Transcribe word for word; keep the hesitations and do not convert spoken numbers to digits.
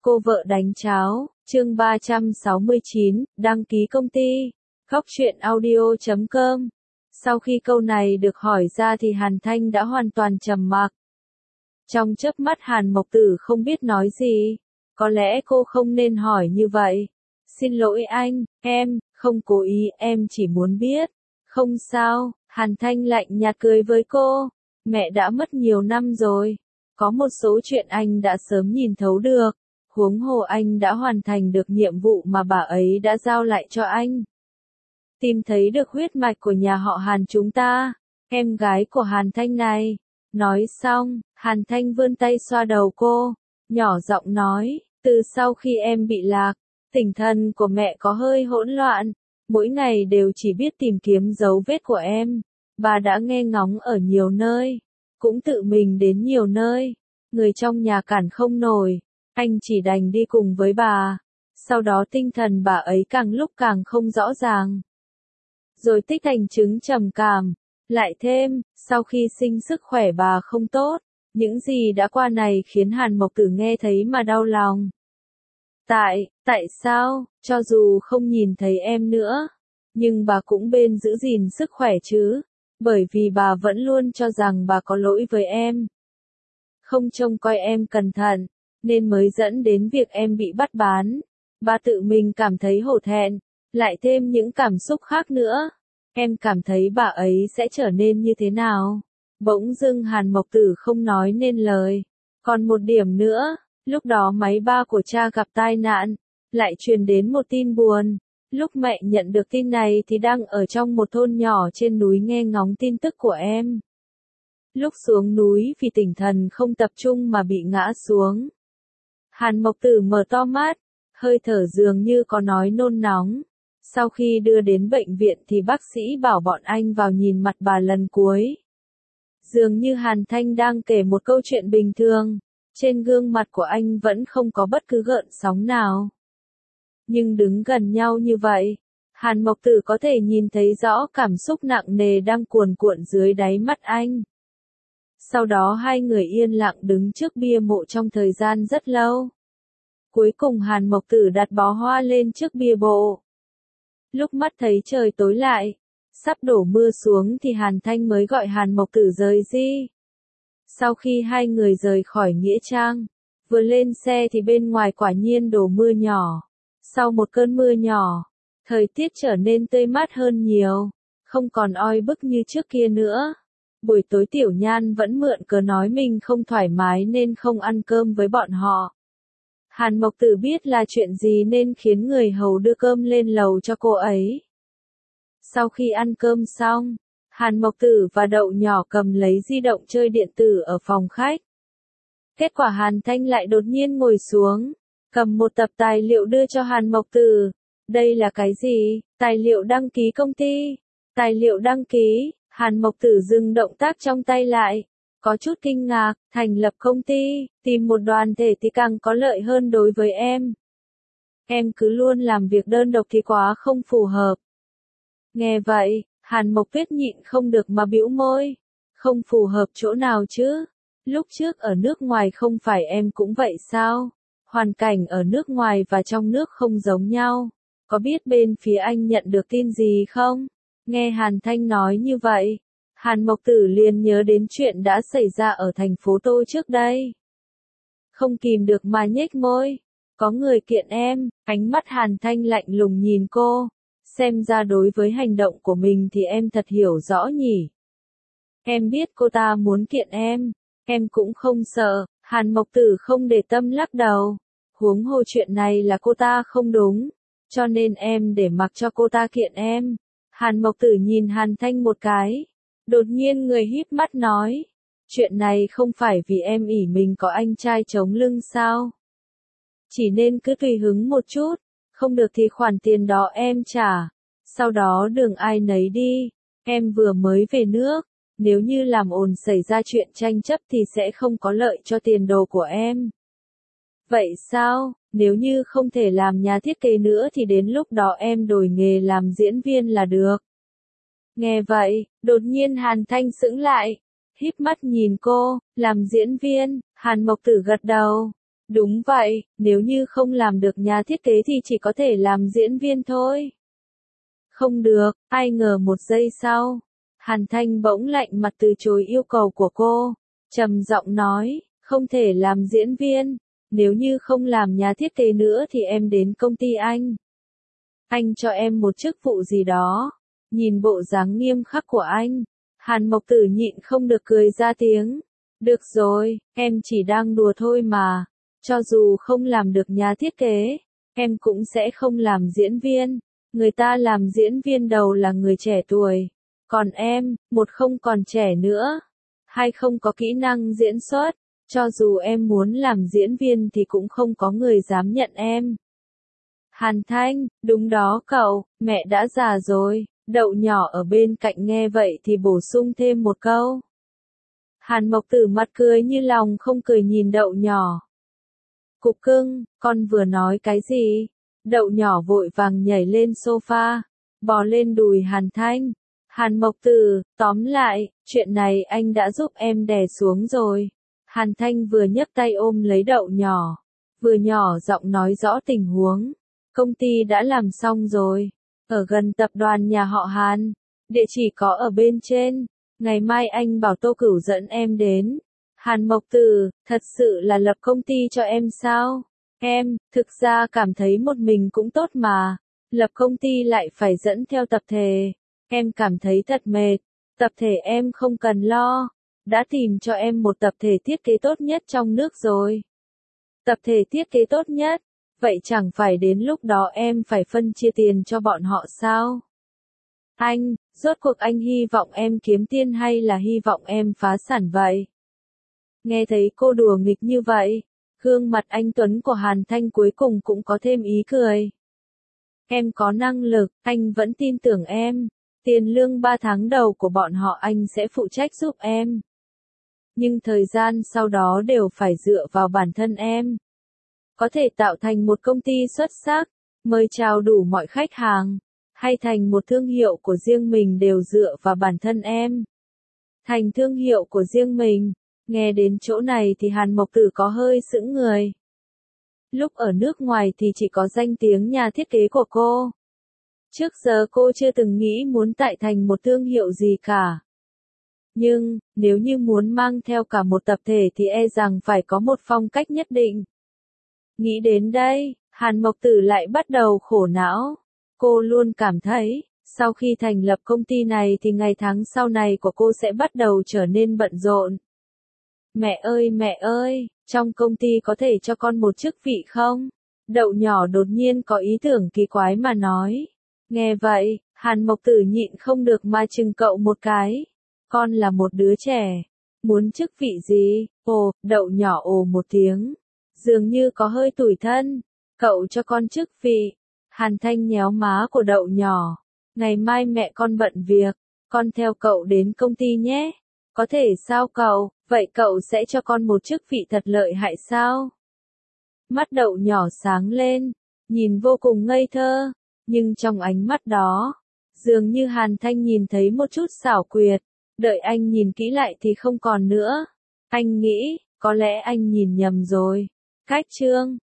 Cô vợ đánh cháo, chương ba trăm sáu mươi chín, đăng ký công ty. Góc truyện audio chấm com. Sau khi câu này được hỏi ra thì Hàn Thanh đã hoàn toàn trầm mặc. Trong chớp mắt Hàn Mộc Tử không biết nói gì. Có lẽ cô không nên hỏi như vậy. Xin lỗi anh, em, không cố ý, em chỉ muốn biết. Không sao, Hàn Thanh lạnh nhạt cười với cô. Mẹ đã mất nhiều năm rồi. Có một số chuyện anh đã sớm nhìn thấu được. Huống hồ anh đã hoàn thành được nhiệm vụ mà bà ấy đã giao lại cho anh. Tìm thấy được huyết mạch của nhà họ Hàn chúng ta, em gái của Hàn Thanh này. Nói xong, Hàn Thanh vươn tay xoa đầu cô, nhỏ giọng nói, từ sau khi em bị lạc, tinh thần của mẹ có hơi hỗn loạn, mỗi ngày đều chỉ biết tìm kiếm dấu vết của em. Bà đã nghe ngóng ở nhiều nơi, cũng tự mình đến nhiều nơi, người trong nhà cản không nổi. Anh chỉ đành đi cùng với bà. Sau đó tinh thần bà ấy càng lúc càng không rõ ràng. Rồi tích thành chứng trầm cảm. Lại thêm, sau khi sinh sức khỏe bà không tốt, những gì đã qua này khiến Hàn Mộc Tử nghe thấy mà đau lòng. Tại, tại sao, cho dù không nhìn thấy em nữa, nhưng bà cũng bên giữ gìn sức khỏe chứ, bởi vì bà vẫn luôn cho rằng bà có lỗi với em. Không trông coi em cẩn thận, nên mới dẫn đến việc em bị bắt bán. Bà tự mình cảm thấy hổ thẹn, lại thêm những cảm xúc khác nữa. Em cảm thấy bà ấy sẽ trở nên như thế nào? Bỗng dưng Hàn Mộc Tử không nói nên lời. Còn một điểm nữa, lúc đó máy ba của cha gặp tai nạn, lại truyền đến một tin buồn. Lúc mẹ nhận được tin này thì đang ở trong một thôn nhỏ trên núi nghe ngóng tin tức của em. Lúc xuống núi vì tinh thần không tập trung mà bị ngã xuống. Hàn Mộc Tử mở to mắt, hơi thở dường như có nói nôn nóng. Sau khi đưa đến bệnh viện thì bác sĩ bảo bọn anh vào nhìn mặt bà lần cuối. Dường như Hàn Thanh đang kể một câu chuyện bình thường, trên gương mặt của anh vẫn không có bất cứ gợn sóng nào. Nhưng đứng gần nhau như vậy, Hàn Mộc Tử có thể nhìn thấy rõ cảm xúc nặng nề đang cuồn cuộn dưới đáy mắt anh. Sau đó hai người yên lặng đứng trước bia mộ trong thời gian rất lâu. Cuối cùng Hàn Mộc Tử đặt bó hoa lên trước bia mộ. Lúc mắt thấy trời tối lại, sắp đổ mưa xuống thì Hàn Thanh mới gọi Hàn Mộc Tử rời đi. Sau khi hai người rời khỏi nghĩa trang, vừa lên xe thì bên ngoài quả nhiên đổ mưa nhỏ. Sau một cơn mưa nhỏ, thời tiết trở nên tươi mát hơn nhiều, không còn oi bức như trước kia nữa. Buổi tối Tiểu Nhan vẫn mượn cớ nói mình không thoải mái nên không ăn cơm với bọn họ. Hàn Mộc Tử biết là chuyện gì nên khiến người hầu đưa cơm lên lầu cho cô ấy. Sau khi ăn cơm xong, Hàn Mộc Tử và Đậu Nhỏ cầm lấy di động chơi điện tử ở phòng khách. Kết quả Hàn Thanh lại đột nhiên ngồi xuống, cầm một tập tài liệu đưa cho Hàn Mộc Tử. Đây là cái gì? Tài liệu đăng ký công ty. Tài liệu đăng ký. Hàn Mộc Tử dừng động tác trong tay lại, có chút kinh ngạc, thành lập công ty, tìm một đoàn thể thì càng có lợi hơn đối với em. Em cứ luôn làm việc đơn độc thì quá không phù hợp. Nghe vậy, Hàn Mộc Tuyết nhịn không được mà bĩu môi. Không phù hợp chỗ nào chứ? Lúc trước ở nước ngoài không phải em cũng vậy sao? Hoàn cảnh ở nước ngoài và trong nước không giống nhau. Có biết bên phía anh nhận được tin gì không? Nghe Hàn Thanh nói như vậy, Hàn Mộc Tử liền nhớ đến chuyện đã xảy ra ở thành phố Tô trước đây. Không kìm được mà nhếch môi. Có người kiện em, ánh mắt Hàn Thanh lạnh lùng nhìn cô. Xem ra đối với hành động của mình thì em thật hiểu rõ nhỉ. Em biết cô ta muốn kiện em, em cũng không sợ. Hàn Mộc Tử không để tâm lắc đầu. Huống hồ chuyện này là cô ta không đúng, cho nên em để mặc cho cô ta kiện em. Hàn Mộc Tử nhìn Hàn Thanh một cái, đột nhiên người híp mắt nói, chuyện này không phải vì em ỷ mình có anh trai chống lưng sao? Chỉ nên cứ tùy hứng một chút, không được thì khoản tiền đó em trả, sau đó đường ai nấy đi, em vừa mới về nước, nếu như làm ồn xảy ra chuyện tranh chấp thì sẽ không có lợi cho tiền đồ của em. Vậy sao? Nếu như không thể làm nhà thiết kế nữa thì đến lúc đó em đổi nghề làm diễn viên là được. Nghe vậy, đột nhiên Hàn Thanh sững lại, híp mắt nhìn cô, làm diễn viên. Hàn Mộc Tử gật đầu. Đúng vậy, nếu như không làm được nhà thiết kế thì chỉ có thể làm diễn viên thôi. Không được, ai ngờ một giây sau, Hàn Thanh bỗng lạnh mặt từ chối yêu cầu của cô, trầm giọng nói, không thể làm diễn viên, nếu như không làm nhà thiết kế nữa thì em đến công ty anh. Anh cho em một chức vụ gì đó. Nhìn bộ dáng nghiêm khắc của anh, Hàn Mộc Tử nhịn không được cười ra tiếng. Được rồi, em chỉ đang đùa thôi mà, cho dù không làm được nhà thiết kế, em cũng sẽ không làm diễn viên. Người ta làm diễn viên đầu là người trẻ tuổi, còn em, một không còn trẻ nữa, hai không có kỹ năng diễn xuất, cho dù em muốn làm diễn viên thì cũng không có người dám nhận em. Hàn Thanh, đúng đó cậu, mẹ đã già rồi, Đậu nhỏ ở bên cạnh nghe vậy thì bổ sung thêm một câu. Hàn Mộc Tử mặt cười như lòng không cười nhìn Đậu nhỏ. Cục cưng, con vừa nói cái gì? Đậu nhỏ vội vàng nhảy lên sofa, bò lên đùi Hàn Thanh. Hàn Mộc Tử, tóm lại, chuyện này anh đã giúp em đè xuống rồi. Hàn Thanh vừa nhấc tay ôm lấy Đậu nhỏ, vừa nhỏ giọng nói rõ tình huống. Công ty đã làm xong rồi, ở gần tập đoàn nhà họ Hàn, địa chỉ có ở bên trên, ngày mai anh bảo Tô Cửu dẫn em đến. Hàn Mộc Tử, thật sự là lập công ty cho em sao? Em, thực ra cảm thấy một mình cũng tốt mà, lập công ty lại phải dẫn theo tập thể, em cảm thấy thật mệt, tập thể em không cần lo, đã tìm cho em một tập thể thiết kế tốt nhất trong nước rồi. Tập thể thiết kế tốt nhất? Vậy chẳng phải đến lúc đó em phải phân chia tiền cho bọn họ sao? Anh, rốt cuộc anh hy vọng em kiếm tiền hay là hy vọng em phá sản vậy? Nghe thấy cô đùa nghịch như vậy, gương mặt anh Tuấn của Hàn Thanh cuối cùng cũng có thêm ý cười. Em có năng lực, anh vẫn tin tưởng em. Tiền lương ba tháng đầu của bọn họ anh sẽ phụ trách giúp em. Nhưng thời gian sau đó đều phải dựa vào bản thân em. Có thể tạo thành một công ty xuất sắc, mời chào đủ mọi khách hàng, hay thành một thương hiệu của riêng mình đều dựa vào bản thân em. Thành thương hiệu của riêng mình, nghe đến chỗ này thì Hàn Mộc Tử có hơi sững người. Lúc ở nước ngoài thì chỉ có danh tiếng nhà thiết kế của cô. Trước giờ cô chưa từng nghĩ muốn tạo thành một thương hiệu gì cả. Nhưng, nếu như muốn mang theo cả một tập thể thì e rằng phải có một phong cách nhất định. Nghĩ đến đây, Hàn Mộc Tử lại bắt đầu khổ não. Cô luôn cảm thấy, sau khi thành lập công ty này thì ngày tháng sau này của cô sẽ bắt đầu trở nên bận rộn. Mẹ ơi mẹ ơi, trong công ty có thể cho con một chức vị không? Đậu nhỏ đột nhiên có ý tưởng kỳ quái mà nói. Nghe vậy, Hàn Mộc Tử nhịn không được mà chừng cậu một cái. Con là một đứa trẻ. Muốn chức vị gì? Ồ, Đậu nhỏ ồ một tiếng. Dường như có hơi tủi thân. Cậu cho con chức vị. Hàn Thanh nhéo má của Đậu nhỏ. Ngày mai mẹ con bận việc. Con theo cậu đến công ty nhé. Có thể sao cậu? Vậy cậu sẽ cho con một chức vị thật lợi hại sao? Mắt Đậu nhỏ sáng lên. Nhìn vô cùng ngây thơ. Nhưng trong ánh mắt đó, dường như Hàn Thanh nhìn thấy một chút xảo quyệt. Đợi anh nhìn kỹ lại thì không còn nữa. Anh nghĩ, có lẽ anh nhìn nhầm rồi. Cách chương